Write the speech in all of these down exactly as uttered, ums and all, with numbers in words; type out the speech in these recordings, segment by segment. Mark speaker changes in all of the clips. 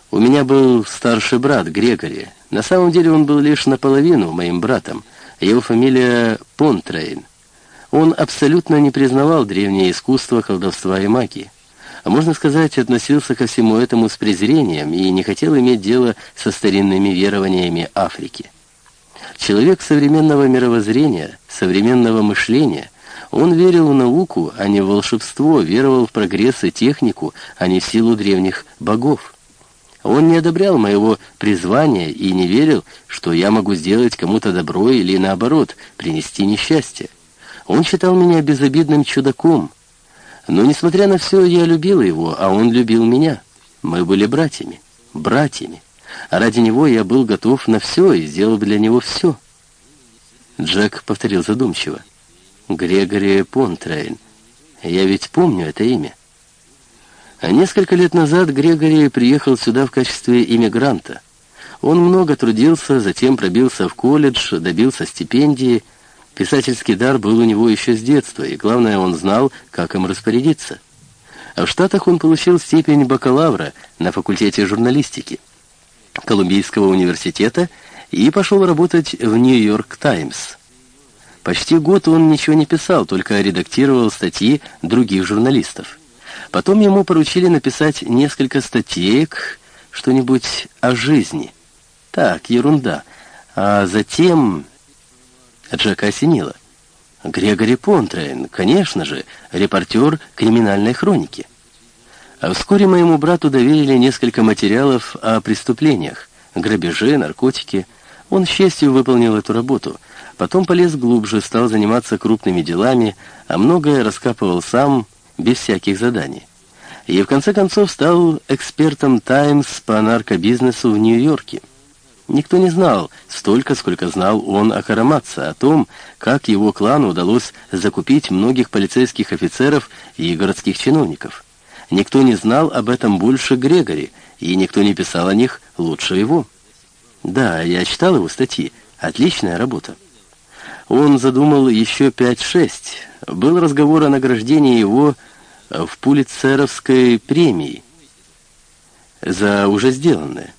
Speaker 1: У меня был старший брат Грегори. На самом деле он был лишь наполовину моим братом. Его фамилия Понтрейн. Он абсолютно не признавал древнее искусство колдовства и магии. А можно сказать, относился ко всему этому с презрением и не хотел иметь дело со старинными верованиями Африки. Человек современного мировоззрения, современного мышления, он верил в науку, а не в волшебство, веровал в прогресс и технику, а не в силу древних богов. Он не одобрял моего призвания и не верил, что я могу сделать кому-то добро или, наоборот, принести несчастье. Он считал меня безобидным чудаком. Но, несмотря на все, я любил его, а он любил меня. Мы были братьями, братьями. А ради него я был готов на все и сделал бы для него все. Джек повторил задумчиво. Грегори Понтрейн. Я ведь помню это имя. А несколько лет назад Грегори приехал сюда в качестве иммигранта. Он много трудился, затем пробился в колледж, добился стипендии. Писательский дар был у него еще с детства, и, главное, он знал, как им распорядиться. А в Штатах он получил степень бакалавра на факультете журналистики Колумбийского университета и пошел работать в «Нью-Йорк Таймс». Почти год он ничего не писал, только редактировал статьи других журналистов. Потом ему поручили написать несколько статеек, что-нибудь о жизни. Так, ерунда. А затем... Джека осенило. Грегори Понтрейн, конечно же, репортер криминальной хроники. А вскоре моему брату доверили несколько материалов о преступлениях, грабеже, наркотики. Он с честью выполнил эту работу. Потом полез глубже, стал заниматься крупными делами, а многое раскапывал сам, без всяких заданий. И в конце концов стал экспертом «Таймс» по наркобизнесу в Нью-Йорке. Никто не знал столько, сколько знал он о Караматце, о том, как его клану удалось закупить многих полицейских офицеров и городских чиновников. Никто не знал об этом больше Грегори, и никто не писал о них лучше его. Да, я читал его статьи. Отличная работа. Он задумал еще пять-шесть. Был разговор о награждении его в Пулитцеровской премии за уже сделанное.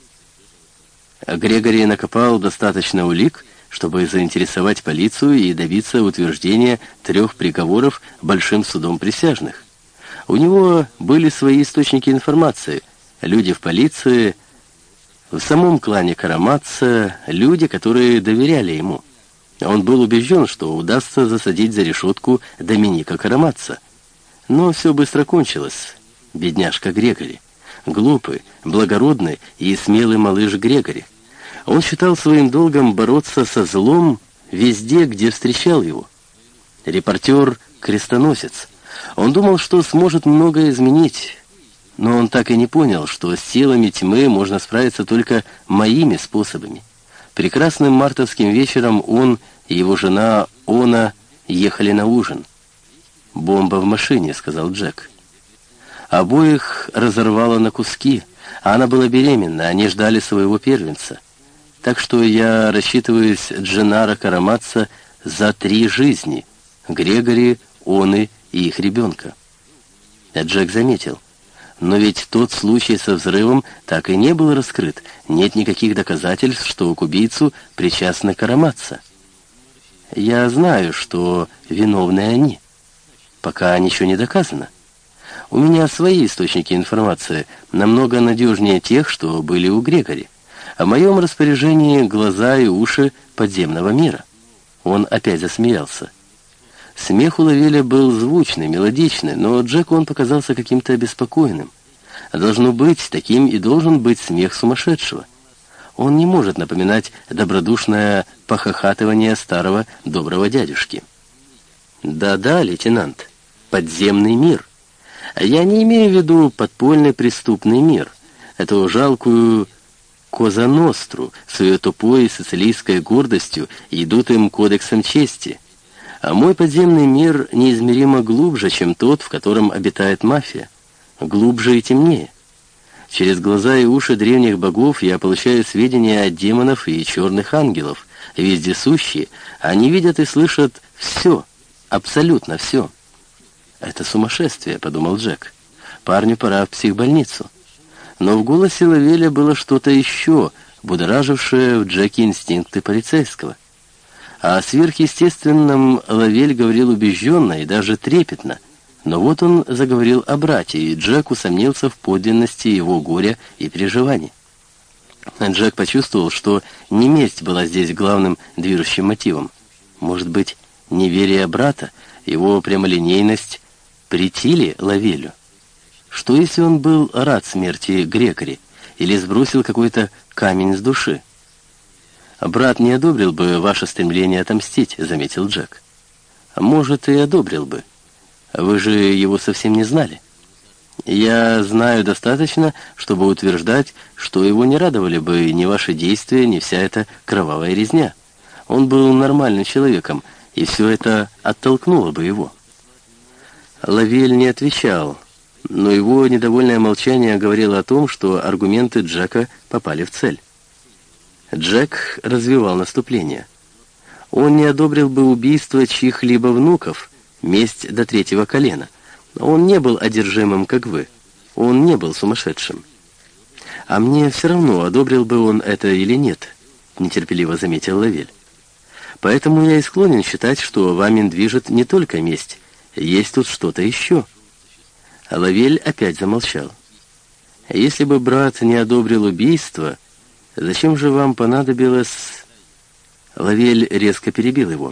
Speaker 1: Грегори накопал достаточно улик, чтобы заинтересовать полицию и добиться утверждения трех приговоров большим судом присяжных. У него были свои источники информации, люди в полиции, в самом клане Караматце, люди, которые доверяли ему. Он был убежден, что удастся засадить за решетку Доминика Караматца. Но все быстро кончилось. Бедняжка Грегори. Глупый, благородный и смелый малыш Грегори. Он считал своим долгом бороться со злом везде, где встречал его. Репортер-крестоносец. Он думал, что сможет многое изменить, но он так и не понял, что с силами тьмы можно справиться только моими способами. Прекрасным мартовским вечером он и его жена Она ехали на ужин. «Бомба в машине», — сказал Джек. Обоих разорвало на куски, а она была беременна, они ждали своего первенца. Так что я рассчитываюсь Дженнаро Караматце за три жизни — Грегори, Оны и их ребенка. А Джек заметил. Но ведь тот случай со взрывом так и не был раскрыт. Нет никаких доказательств, что к убийцу причастны Караматце. Я знаю, что виновны они. Пока ничего не доказано. У меня свои источники информации, намного надежнее тех, что были у Грегори. А в моем распоряжении глаза и уши подземного мира. Он опять засмеялся. Смех у Лавеля был звучный, мелодичный, но Джеку он показался каким-то обеспокоенным. Должно быть, таким и должен быть смех сумасшедшего. Он не может напоминать добродушное похохатывание старого доброго дядюшки. Да-да, лейтенант, подземный мир. Я не имею в виду подпольный преступный мир, эту жалкую Коза-Ностру с ее тупой сицилийской гордостью и дутым кодексом чести. А мой подземный мир неизмеримо глубже, чем тот, в котором обитает мафия. Глубже и темнее. Через глаза и уши древних богов я получаю сведения от демонов и черных ангелов, вездесущие. Они видят и слышат все, абсолютно все. «Это сумасшествие», — подумал Джек. «Парню пора в психбольницу». Но в голосе Лавеля было что-то еще, будоражившее в Джеке инстинкты полицейского. О сверхъестественном Лавель говорил убежденно и даже трепетно, но вот он заговорил о брате, и Джек усомнился в подлинности его горя и переживаний. Джек почувствовал, что не месть была здесь главным движущим мотивом. Может быть, неверие брата, его прямолинейность претили Лавелю? Что если он был рад смерти Грегори или сбросил какой-то камень с души? «Брат не одобрил бы ваше стремление отомстить», — заметил Джек. «Может, и одобрил бы. Вы же его совсем не знали. Я знаю достаточно, чтобы утверждать, что его не радовали бы ни ваши действия, ни вся эта кровавая резня. Он был нормальным человеком, и все это оттолкнуло бы его». Лавель не отвечал, но его недовольное молчание говорило о том, что аргументы Джека попали в цель. Джек развивал наступление. Он не одобрил бы убийство чьих-либо внуков, месть до третьего колена. Он не был одержимым, как вы. Он не был сумасшедшим. «А мне все равно, одобрил бы он это или нет», — нетерпеливо заметил Лавель. «Поэтому я и склонен считать, что вами движет не только месть. Есть тут что-то еще». Лавель опять замолчал. «Если бы брат не одобрил убийство, зачем же вам понадобилось...» Лавель резко перебил его.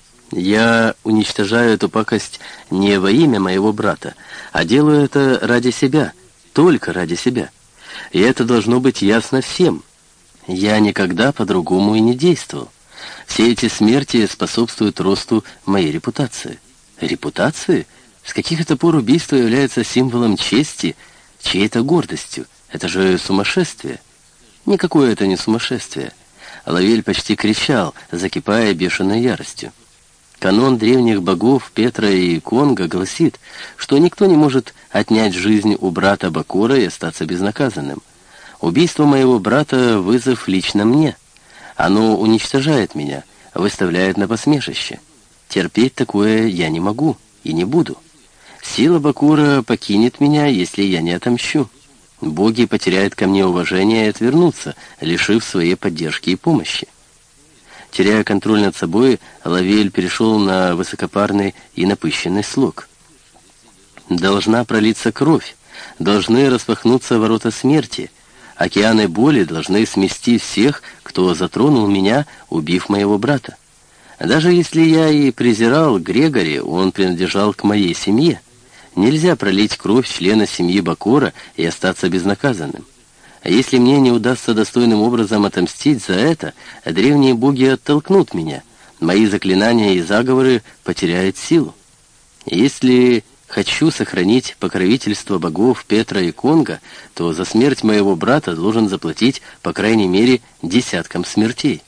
Speaker 1: «Я уничтожаю эту пакость не во имя моего брата, а делаю это ради себя, только ради себя. И это должно быть ясно всем. Я никогда по-другому и не действовал. Все эти смерти способствуют росту моей репутации». «Репутации? С каких это пор убийство является символом чести, чьей-то гордостью? Это же сумасшествие». «Никакое это не сумасшествие». Лавель почти кричал, закипая бешеной яростью. Канон древних богов Петра и Конга гласит, что никто не может отнять жизнь у брата Бакора и остаться безнаказанным. Убийство моего брата — вызов лично мне. Оно уничтожает меня, выставляет на посмешище. Терпеть такое я не могу и не буду. Сила Бакора покинет меня, если я не отомщу. Боги потеряют ко мне уважение и отвернутся, лишив своей поддержки и помощи. Теряя контроль над собой, Лавель перешел на высокопарный и напыщенный слог. «Должна пролиться кровь, должны распахнуться ворота смерти, океаны боли должны смести всех, кто затронул меня, убив моего брата. Даже если я и презирал Грегори, он принадлежал к моей семье. Нельзя пролить кровь члена семьи Бакора и остаться безнаказанным. А если мне не удастся достойным образом отомстить за это, древние боги оттолкнут меня, мои заклинания и заговоры потеряют силу. Если хочу сохранить покровительство богов Петра и Конга, то за смерть моего брата должен заплатить, по крайней мере, десяткам смертей».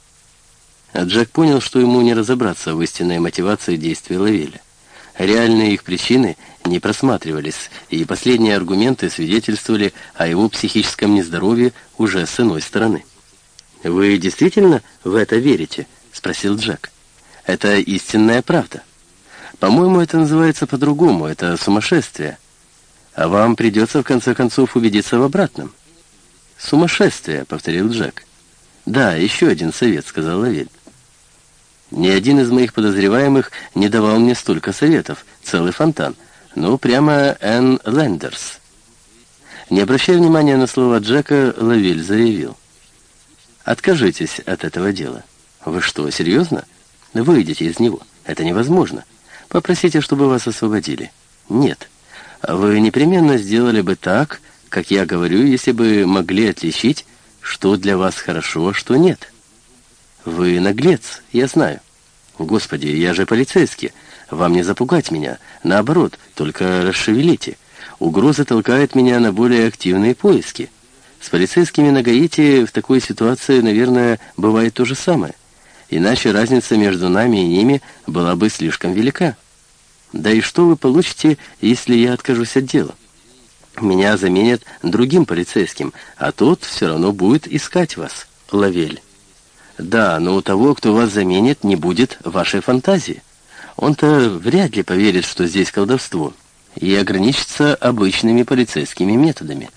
Speaker 1: Джек понял, что ему не разобраться в истинной мотивации действий Лавеля. Реальные их причины не просматривались, и последние аргументы свидетельствовали о его психическом нездоровье уже с иной стороны. «Вы действительно в это верите?» — спросил Джек. «Это истинная правда. По-моему, это называется по-другому, это сумасшествие. А вам придется в конце концов убедиться в обратном». «Сумасшествие», — повторил Джек. «Да, еще один совет», — сказал Лавель. «Ни один из моих подозреваемых не давал мне столько советов, целый фонтан. Ну, прямо Энн Лендерс». Не обращая внимания на слова Джека, Лавель заявил: «Откажитесь от этого дела». «Вы что, серьезно? Выйдите из него. Это невозможно. Попросите, чтобы вас освободили». «Нет. Вы непременно сделали бы так, как я говорю, если бы могли отличить, что для вас хорошо, а что нет». «Вы наглец, я знаю». «Господи, я же полицейский. Вам не запугать меня. Наоборот, только расшевелите. Угроза толкает меня на более активные поиски. С полицейскими на Гаити в такой ситуации, наверное, бывает то же самое. Иначе разница между нами и ними была бы слишком велика. Да и что вы получите, если я откажусь от дела? Меня заменят другим полицейским, а тот все равно будет искать вас, Лавель». «Да, но у того, кто вас заменит, не будет вашей фантазии. Он-то вряд ли поверит, что здесь колдовство, и ограничится обычными полицейскими методами.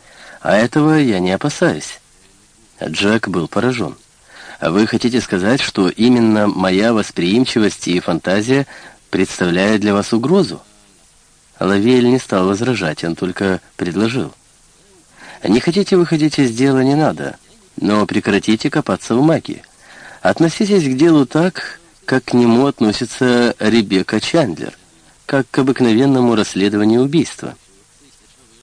Speaker 1: А этого я не опасаюсь». Джек был поражен. «Вы хотите сказать, что именно моя восприимчивость и фантазия представляют для вас угрозу?» Лавиэль не стал возражать, он только предложил. «Не хотите выходить из дела, не надо, но прекратите копаться в магии. Относитесь к делу так, как к нему относится Ребекка Чандлер, как к обыкновенному расследованию убийства».